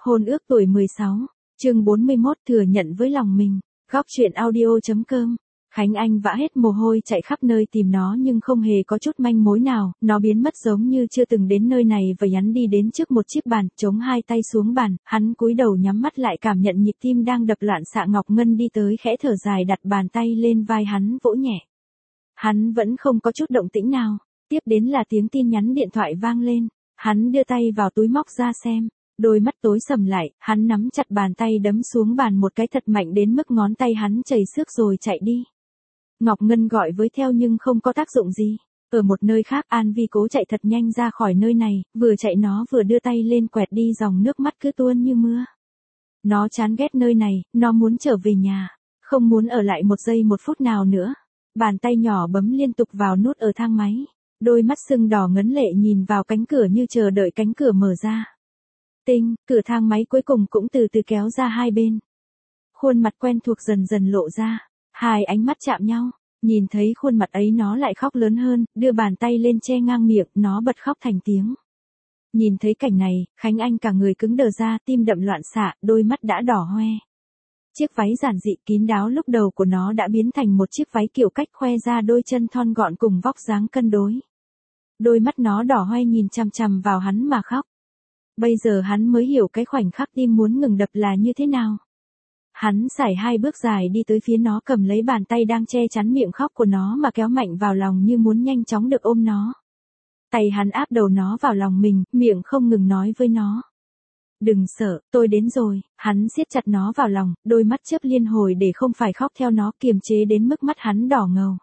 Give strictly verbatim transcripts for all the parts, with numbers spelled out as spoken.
Hôn ước tuổi mười sáu, chương bốn mươi mốt thừa nhận với lòng mình, góc chuyện audio.com. Khánh Anh vã hết mồ hôi chạy khắp nơi tìm nó nhưng không hề có chút manh mối nào, nó biến mất giống như chưa từng đến nơi này và hắn đi đến trước một chiếc bàn, chống hai tay xuống bàn, hắn cúi đầu nhắm mắt lại cảm nhận nhịp tim đang đập loạn xạ. Ngọc Ngân đi tới khẽ thở dài đặt bàn tay lên vai hắn vỗ nhẹ. Hắn vẫn không có chút động tĩnh nào, tiếp đến là tiếng tin nhắn điện thoại vang lên, hắn đưa tay vào túi móc ra xem. Đôi mắt tối sầm lại, hắn nắm chặt bàn tay đấm xuống bàn một cái thật mạnh đến mức ngón tay hắn chảy xước rồi chạy đi. Ngọc Ngân gọi với theo nhưng không có tác dụng gì. Ở một nơi khác An Vi cố chạy thật nhanh ra khỏi nơi này, vừa chạy nó vừa đưa tay lên quẹt đi dòng nước mắt cứ tuôn như mưa. Nó chán ghét nơi này, nó muốn trở về nhà, không muốn ở lại một giây một phút nào nữa. Bàn tay nhỏ bấm liên tục vào nút ở thang máy, đôi mắt sưng đỏ ngấn lệ nhìn vào cánh cửa như chờ đợi cánh cửa mở ra. Tinh, cửa thang máy cuối cùng cũng từ từ kéo ra hai bên. Khuôn mặt quen thuộc dần dần lộ ra, hai ánh mắt chạm nhau, nhìn thấy khuôn mặt ấy nó lại khóc lớn hơn, đưa bàn tay lên che ngang miệng, nó bật khóc thành tiếng. Nhìn thấy cảnh này, Khánh Anh cả người cứng đờ ra, tim đậm loạn xạ, đôi mắt đã đỏ hoe. Chiếc váy giản dị kín đáo lúc đầu của nó đã biến thành một chiếc váy kiểu cách khoe ra đôi chân thon gọn cùng vóc dáng cân đối. Đôi mắt nó đỏ hoe nhìn chằm chằm vào hắn mà khóc. Bây giờ hắn mới hiểu cái khoảnh khắc tim muốn ngừng đập là như thế nào. Hắn sải hai bước dài đi tới phía nó, cầm lấy bàn tay đang che chắn miệng khóc của nó mà kéo mạnh vào lòng như muốn nhanh chóng được ôm nó. Tay hắn áp đầu nó vào lòng mình, miệng không ngừng nói với nó. Đừng sợ, tôi đến rồi. Hắn siết chặt nó vào lòng, đôi mắt chớp liên hồi để không phải khóc theo nó, kiềm chế đến mức mắt hắn đỏ ngầu.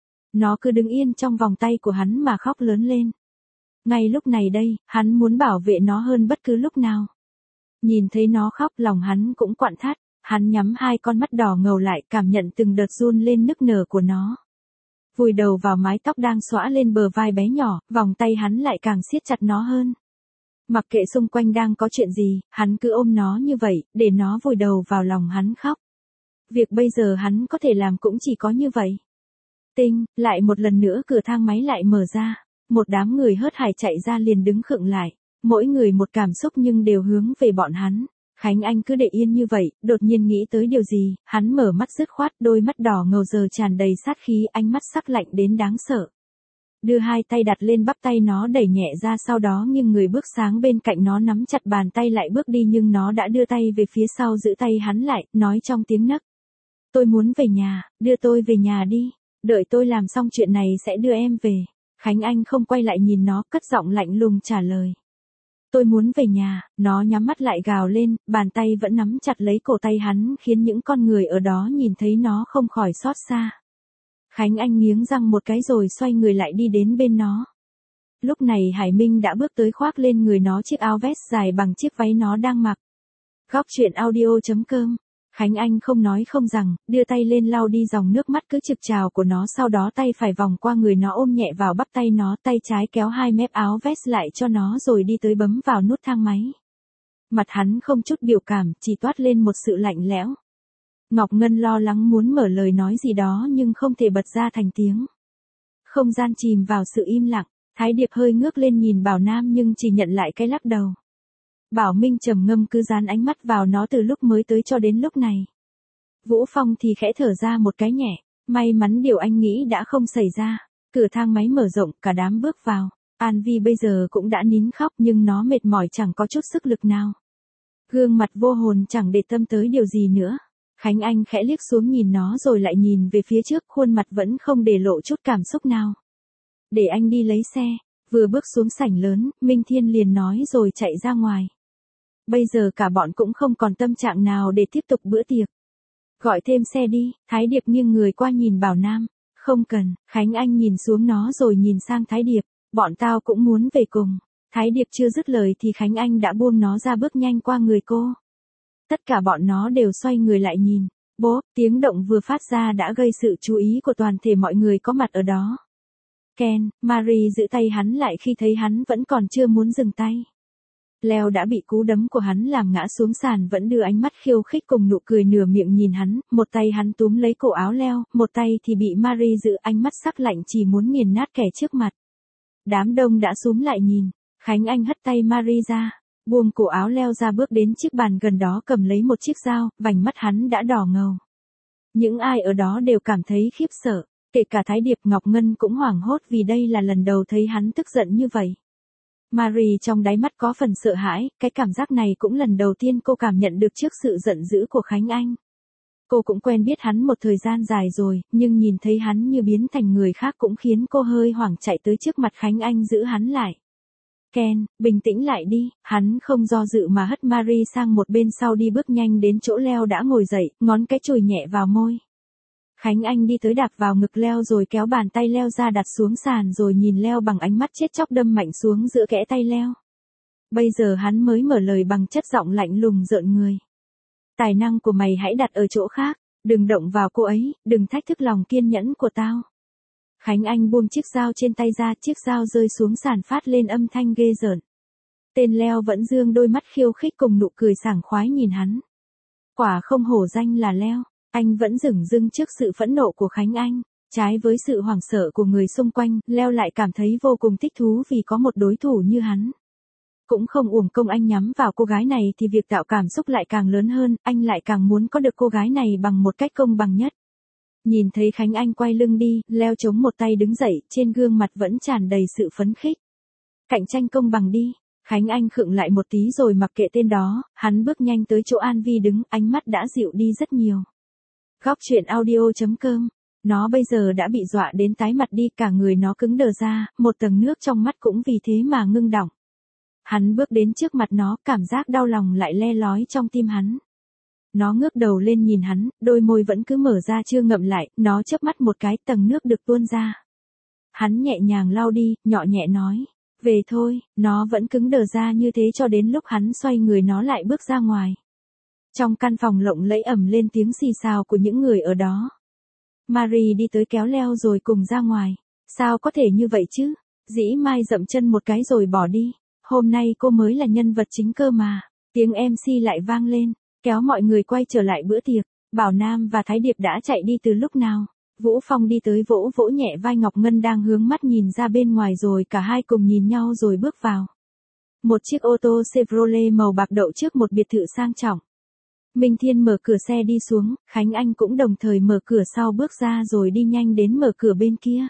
Nó cứ đứng yên trong vòng tay của hắn mà khóc lớn lên. Ngay lúc này đây, hắn muốn bảo vệ nó hơn bất cứ lúc nào. Nhìn thấy nó khóc lòng hắn cũng quặn thắt, hắn nhắm hai con mắt đỏ ngầu lại cảm nhận từng đợt run lên nức nở của nó. Vùi đầu vào mái tóc đang xõa lên bờ vai bé nhỏ, vòng tay hắn lại càng siết chặt nó hơn. Mặc kệ xung quanh đang có chuyện gì, hắn cứ ôm nó như vậy, để nó vùi đầu vào lòng hắn khóc. Việc bây giờ hắn có thể làm cũng chỉ có như vậy. Tinh, lại một lần nữa cửa thang máy lại mở ra. Một đám người hớt hải chạy ra liền đứng khựng lại, mỗi người một cảm xúc nhưng đều hướng về bọn hắn. Khánh Anh cứ để yên như vậy, đột nhiên nghĩ tới điều gì, hắn mở mắt dứt khoát, đôi mắt đỏ ngầu giờ tràn đầy sát khí, ánh mắt sắc lạnh đến đáng sợ. Đưa hai tay đặt lên bắp tay nó đẩy nhẹ ra, sau đó nghiêng người bước sang bên cạnh nó, nắm chặt bàn tay lại bước đi nhưng nó đã đưa tay về phía sau giữ tay hắn lại, nói trong tiếng nấc. Tôi muốn về nhà, đưa tôi về nhà đi, đợi tôi làm xong chuyện này sẽ đưa em về. Khánh Anh không quay lại nhìn nó, cất giọng lạnh lùng trả lời. Tôi muốn về nhà, nó nhắm mắt lại gào lên, bàn tay vẫn nắm chặt lấy cổ tay hắn khiến những con người ở đó nhìn thấy nó không khỏi xót xa. Khánh Anh nghiến răng một cái rồi xoay người lại đi đến bên nó. Lúc này Hải Minh đã bước tới khoác lên người nó chiếc áo vest dài bằng chiếc váy nó đang mặc. Góc chuyện audio.com. Khánh Anh không nói không rằng, đưa tay lên lau đi dòng nước mắt cứ trực trào của nó, sau đó tay phải vòng qua người nó ôm nhẹ vào bắp tay nó, tay trái kéo hai mép áo vest lại cho nó rồi đi tới bấm vào nút thang máy. Mặt hắn không chút biểu cảm, chỉ toát lên một sự lạnh lẽo. Ngọc Ngân lo lắng muốn mở lời nói gì đó nhưng không thể bật ra thành tiếng. Không gian chìm vào sự im lặng, Thái Điệp hơi ngước lên nhìn Bảo Nam nhưng chỉ nhận lại cái lắc đầu. Bảo Minh trầm ngâm cứ dán ánh mắt vào nó từ lúc mới tới cho đến lúc này. Vũ Phong thì khẽ thở ra một cái nhẹ, may mắn điều anh nghĩ đã không xảy ra. Cửa thang máy mở rộng, cả đám bước vào. An Vi bây giờ cũng đã nín khóc nhưng nó mệt mỏi chẳng có chút sức lực nào. Gương mặt vô hồn chẳng để tâm tới điều gì nữa. Khánh Anh khẽ liếc xuống nhìn nó rồi lại nhìn về phía trước, khuôn mặt vẫn không để lộ chút cảm xúc nào. Để anh đi lấy xe. Vừa bước xuống sảnh lớn, Minh Thiên liền nói rồi chạy ra ngoài. Bây giờ cả bọn cũng không còn tâm trạng nào để tiếp tục bữa tiệc. Gọi thêm xe đi, Thái Điệp nghiêng người qua nhìn Bảo Nam. Không cần, Khánh Anh nhìn xuống nó rồi nhìn sang Thái Điệp. Bọn tao cũng muốn về cùng. Thái Điệp chưa dứt lời thì Khánh Anh đã buông nó ra bước nhanh qua người cô. Tất cả bọn nó đều xoay người lại nhìn. Bố, tiếng động vừa phát ra đã gây sự chú ý của toàn thể mọi người có mặt ở đó. Ken, Marie giữ tay hắn lại khi thấy hắn vẫn còn chưa muốn dừng tay. Leo đã bị cú đấm của hắn làm ngã xuống sàn vẫn đưa ánh mắt khiêu khích cùng nụ cười nửa miệng nhìn hắn, một tay hắn túm lấy cổ áo Leo, một tay thì bị Marie giữ, ánh mắt sắc lạnh chỉ muốn nghiền nát kẻ trước mặt. Đám đông đã xúm lại nhìn, Khánh Anh hất tay Marie ra, Buông cổ áo leo ra bước đến chiếc bàn gần đó cầm lấy một chiếc dao, vành mắt hắn đã đỏ ngầu. Những ai ở đó đều cảm thấy khiếp sợ, kể cả Thái Điệp Ngọc Ngân cũng hoảng hốt vì đây là lần đầu thấy hắn tức giận như vậy. Marie trong đáy mắt có phần sợ hãi, cái cảm giác này cũng lần đầu tiên cô cảm nhận được trước sự giận dữ của Khánh Anh. Cô cũng quen biết hắn một thời gian dài rồi, nhưng nhìn thấy hắn như biến thành người khác cũng khiến cô hơi hoảng, chạy tới trước mặt Khánh Anh giữ hắn lại. Ken, bình tĩnh lại đi, hắn không do dự mà hất Marie sang một bên sau đi bước nhanh đến chỗ Leo đã ngồi dậy, ngón cái chùi nhẹ vào môi. Khánh Anh đi tới đạp vào ngực Leo rồi kéo bàn tay Leo ra đặt xuống sàn rồi nhìn Leo bằng ánh mắt chết chóc đâm mạnh xuống giữa kẽ tay Leo. Bây giờ hắn mới mở lời bằng chất giọng lạnh lùng rợn người. Tài năng của mày hãy đặt ở chỗ khác, đừng động vào cô ấy, đừng thách thức lòng kiên nhẫn của tao. Khánh Anh buông chiếc dao trên tay ra, chiếc dao rơi xuống sàn phát lên âm thanh ghê rợn. Tên Leo vẫn dương đôi mắt khiêu khích cùng nụ cười sảng khoái nhìn hắn. Quả không hổ danh là Leo, anh vẫn dửng dưng trước sự phẫn nộ của Khánh Anh. Trái với sự hoảng sợ của người xung quanh, Leo lại cảm thấy vô cùng thích thú vì có một đối thủ như hắn. Cũng không uổng công anh nhắm vào cô gái này thì việc tạo cảm xúc lại càng lớn hơn, anh lại càng muốn có được cô gái này bằng một cách công bằng nhất. Nhìn thấy Khánh Anh quay lưng đi, Leo chống một tay đứng dậy, trên gương mặt vẫn tràn đầy sự phấn khích. Cạnh tranh công bằng đi. Khánh Anh khựng lại một tí rồi mặc kệ tên đó, hắn bước nhanh tới chỗ An Vi đứng, ánh mắt đã dịu đi rất nhiều. Góc truyện audio chấm com. Nó bây giờ đã bị dọa đến tái mặt đi, cả người nó cứng đờ ra, một tầng nước trong mắt cũng vì thế mà ngưng đọng. Hắn bước đến trước mặt nó, cảm giác đau lòng lại le lói trong tim hắn. Nó ngước đầu lên nhìn hắn, đôi môi vẫn cứ mở ra chưa ngậm lại, nó chớp mắt một cái, tầng nước được tuôn ra. Hắn nhẹ nhàng lau đi, nhỏ nhẹ nói, về thôi, nó vẫn cứng đờ ra như thế cho đến lúc hắn xoay người nó lại bước ra ngoài. Trong căn phòng lộng lẫy ầm lên tiếng xì xào của những người ở đó. Marie đi tới kéo Leo rồi cùng ra ngoài. Sao có thể như vậy chứ? Dĩ Mai dậm chân một cái rồi bỏ đi. Hôm nay cô mới là nhân vật chính cơ mà. Tiếng em xê lại vang lên, kéo mọi người quay trở lại bữa tiệc. Bảo Nam và Thái Điệp đã chạy đi từ lúc nào. Vũ Phong đi tới vỗ vỗ nhẹ vai Ngọc Ngân đang hướng mắt nhìn ra bên ngoài rồi cả hai cùng nhìn nhau rồi bước vào. Một chiếc ô tô Chevrolet màu bạc đậu trước một biệt thự sang trọng. Minh Thiên mở cửa xe đi xuống, Khánh Anh cũng đồng thời mở cửa sau bước ra rồi đi nhanh đến mở cửa bên kia.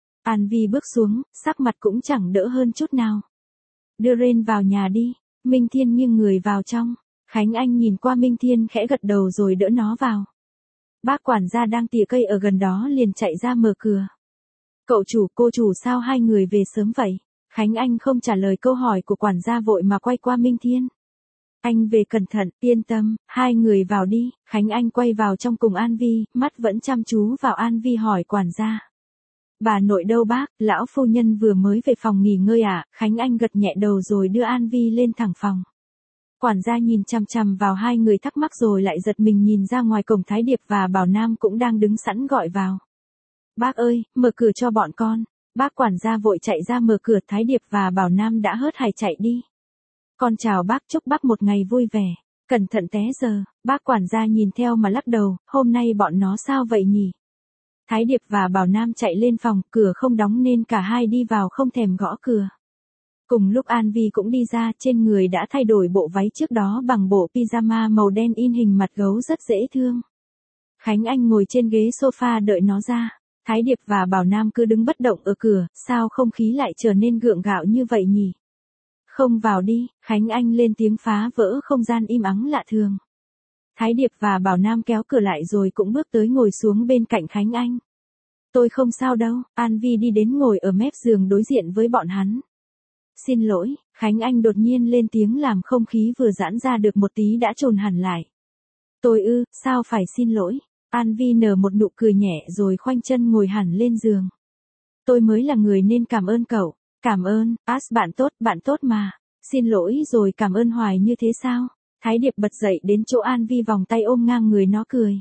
An Vi bước xuống, sắc mặt cũng chẳng đỡ hơn chút nào. Đưa Ren vào nhà đi, Minh Thiên nghiêng người vào trong. Khánh Anh nhìn qua Minh Thiên khẽ gật đầu rồi đỡ nó vào. Bác quản gia đang tỉa cây ở gần đó liền chạy ra mở cửa. Cậu chủ, cô chủ sao hai người về sớm vậy? Khánh Anh không trả lời câu hỏi của quản gia vội mà quay qua Minh Thiên. Anh về cẩn thận, yên tâm, hai người vào đi. Khánh Anh quay vào trong cùng An Vi, mắt vẫn chăm chú vào An Vi hỏi quản gia. Bà nội đâu bác, lão phu nhân vừa mới về phòng nghỉ ngơi à? Khánh Anh gật nhẹ đầu rồi đưa An Vi lên thẳng phòng. Quản gia nhìn chằm chằm vào hai người thắc mắc rồi lại giật mình nhìn ra ngoài cổng. Thái Điệp và Bảo Nam cũng đang đứng sẵn gọi vào. Bác ơi, mở cửa cho bọn con. Bác quản gia vội chạy ra mở cửa. Thái Điệp và Bảo Nam đã hớt hải chạy đi. Con chào bác, chúc bác một ngày vui vẻ. Cẩn thận té giờ. Bác quản gia nhìn theo mà lắc đầu, hôm nay bọn nó sao vậy nhỉ? Thái Điệp và Bảo Nam chạy lên phòng, cửa không đóng nên cả hai đi vào không thèm gõ cửa. Cùng lúc An Vi cũng đi ra, trên người đã thay đổi bộ váy trước đó bằng bộ pyjama màu đen in hình mặt gấu rất dễ thương. Khánh Anh ngồi trên ghế sofa đợi nó ra. Thái Điệp và Bảo Nam cứ đứng bất động ở cửa, sao không khí lại trở nên gượng gạo như vậy nhỉ? Không vào đi, Khánh Anh lên tiếng phá vỡ không gian im ắng lạ thường. Thái Điệp và Bảo Nam kéo cửa lại rồi cũng bước tới ngồi xuống bên cạnh Khánh Anh. Tôi không sao đâu, An Vi đi đến ngồi ở mép giường đối diện với bọn hắn. Xin lỗi, Khánh Anh đột nhiên lên tiếng làm không khí vừa giãn ra được một tí đã trồn hẳn lại. Tôi ư, sao phải xin lỗi? An Vi nở một nụ cười nhẹ rồi khoanh chân ngồi hẳn lên giường. Tôi mới là người nên cảm ơn cậu. Cảm ơn, As bạn tốt, bạn tốt mà. Xin lỗi rồi cảm ơn hoài như thế sao? Thái Điệp bật dậy đến chỗ An Vi vòng tay ôm ngang người nó cười.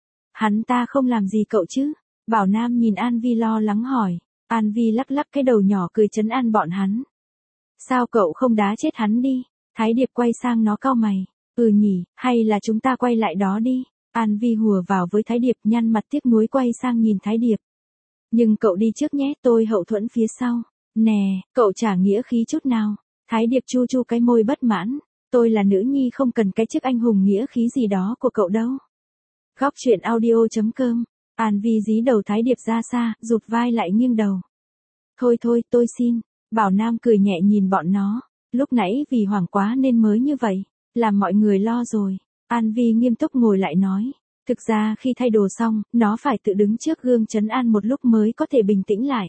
Hắn ta không làm gì cậu chứ? Bảo Nam nhìn An Vi lo lắng hỏi. An Vi lắc lắc cái đầu nhỏ cười trấn an bọn hắn. Sao cậu không đá chết hắn đi? Thái Điệp quay sang nó cau mày. Ừ nhỉ, hay là chúng ta quay lại đó đi. An Vi hùa vào với Thái Điệp nhăn mặt tiếc nuối quay sang nhìn Thái Điệp. Nhưng cậu đi trước nhé, tôi hậu thuẫn phía sau. Nè, cậu chả nghĩa khí chút nào. Thái Điệp chu chu cái môi bất mãn, tôi là nữ nhi không cần cái chức anh hùng nghĩa khí gì đó của cậu đâu. Góc truyện audio.com, An Vi dí đầu Thái Điệp ra xa, rụt vai lại nghiêng đầu. Thôi thôi, tôi xin, Bảo Nam cười nhẹ nhìn bọn nó, lúc nãy vì hoảng quá nên mới như vậy, làm mọi người lo rồi. An Vi nghiêm túc ngồi lại nói, thực ra khi thay đồ xong, nó phải tự đứng trước gương trấn an một lúc mới có thể bình tĩnh lại.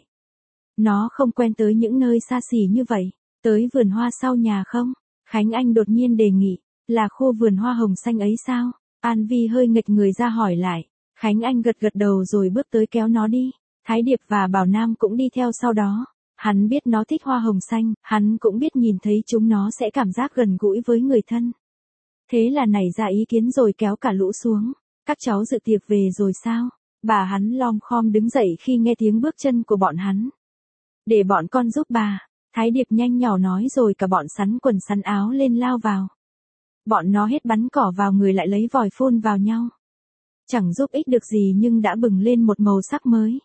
Nó không quen tới những nơi xa xỉ như vậy, tới vườn hoa sau nhà không? Khánh Anh đột nhiên đề nghị, là khu vườn hoa hồng xanh ấy sao? An Vi hơi nghệch người ra hỏi lại, Khánh Anh gật gật đầu rồi bước tới kéo nó đi, Thái Điệp và Bảo Nam cũng đi theo sau đó. Hắn biết nó thích hoa hồng xanh, hắn cũng biết nhìn thấy chúng nó sẽ cảm giác gần gũi với người thân. Thế là nảy ra ý kiến rồi kéo cả lũ xuống. Các cháu dự tiệc về rồi sao? Bà hắn lom khom đứng dậy khi nghe tiếng bước chân của bọn hắn. Để bọn con giúp bà. Thái Điệp nhanh nhỏ nói rồi cả bọn sắn quần sắn áo lên lao vào. Bọn nó hết bắn cỏ vào người lại lấy vòi phun vào nhau. Chẳng giúp ích được gì nhưng đã bừng lên một màu sắc mới.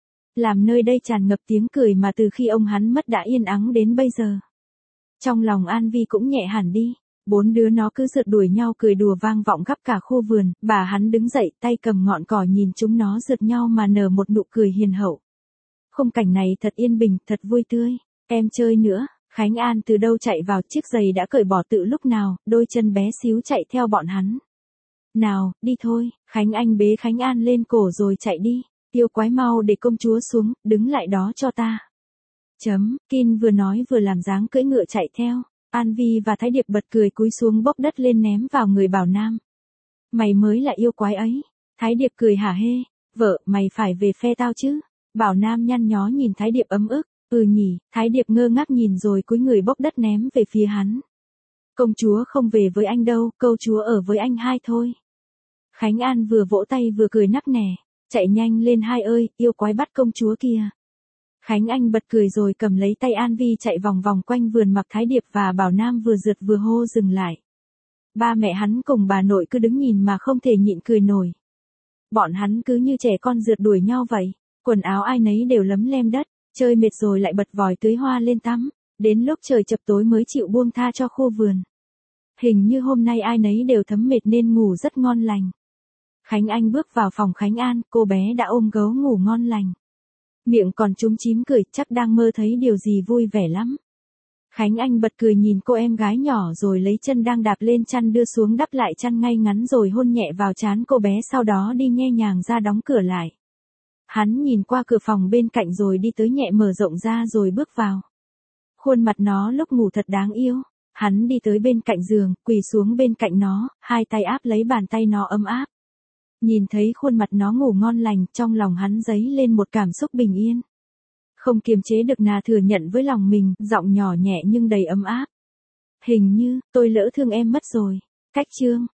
Làm nơi đây tràn ngập tiếng cười mà từ khi ông hắn mất đã yên ắng đến bây giờ. Trong lòng An Vi cũng nhẹ hẳn đi. Bốn đứa nó cứ rượt đuổi nhau cười đùa vang vọng khắp cả khu vườn, bà hắn đứng dậy tay cầm ngọn cỏ nhìn chúng nó rượt nhau mà nở một nụ cười hiền hậu. Khung cảnh này thật yên bình, thật vui tươi. Em chơi nữa, Khánh An từ đâu chạy vào, chiếc giày đã cởi bỏ tự lúc nào, đôi chân bé xíu chạy theo bọn hắn. Nào, đi thôi, Khánh Anh bế Khánh An lên cổ rồi chạy đi, yêu quái mau để công chúa xuống, đứng lại đó cho ta. Chấm, Kin vừa nói vừa làm dáng cưỡi ngựa chạy theo. An Vi và Thái Điệp bật cười cúi xuống bốc đất lên ném vào người Bảo Nam. Mày mới là yêu quái ấy. Thái Điệp cười hả hê, vợ, mày phải về phe tao chứ. Bảo Nam nhăn nhó nhìn Thái Điệp ấm ức, ừ nhỉ, Thái Điệp ngơ ngác nhìn rồi cúi người bốc đất ném về phía hắn. Công chúa không về với anh đâu, công chúa ở với anh hai thôi. Khánh An vừa vỗ tay vừa cười nắc nẻ, chạy nhanh lên hai ơi, yêu quái bắt công chúa kìa. Khánh Anh bật cười rồi cầm lấy tay An Vi chạy vòng vòng quanh vườn mặc Thái Điệp và Bảo Nam vừa rượt vừa hô dừng lại. Ba mẹ hắn cùng bà nội cứ đứng nhìn mà không thể nhịn cười nổi. Bọn hắn cứ như trẻ con rượt đuổi nhau vậy, quần áo ai nấy đều lấm lem đất, chơi mệt rồi lại bật vòi tưới hoa lên tắm, đến lúc trời chập tối mới chịu buông tha cho khu vườn. Hình như hôm nay ai nấy đều thấm mệt nên ngủ rất ngon lành. Khánh Anh bước vào phòng Khánh An, cô bé đã ôm gấu ngủ ngon lành. Miệng còn chúm chím cười, chắc đang mơ thấy điều gì vui vẻ lắm. Khánh Anh bật cười nhìn cô em gái nhỏ rồi lấy chân đang đạp lên chăn đưa xuống đắp lại chăn ngay ngắn rồi hôn nhẹ vào trán cô bé, sau đó đi nhẹ nhàng ra đóng cửa lại. Hắn nhìn qua cửa phòng bên cạnh rồi đi tới nhẹ mở rộng ra rồi bước vào. Khuôn mặt nó lúc ngủ thật đáng yêu. Hắn đi tới bên cạnh giường, quỳ xuống bên cạnh nó, hai tay áp lấy bàn tay nó ấm áp. Nhìn thấy khuôn mặt nó ngủ ngon lành, trong lòng hắn dấy lên một cảm xúc bình yên. Không kiềm chế được nà thừa nhận với lòng mình, giọng nhỏ nhẹ nhưng đầy ấm áp. Hình như, tôi lỡ thương em mất rồi. Cách chương.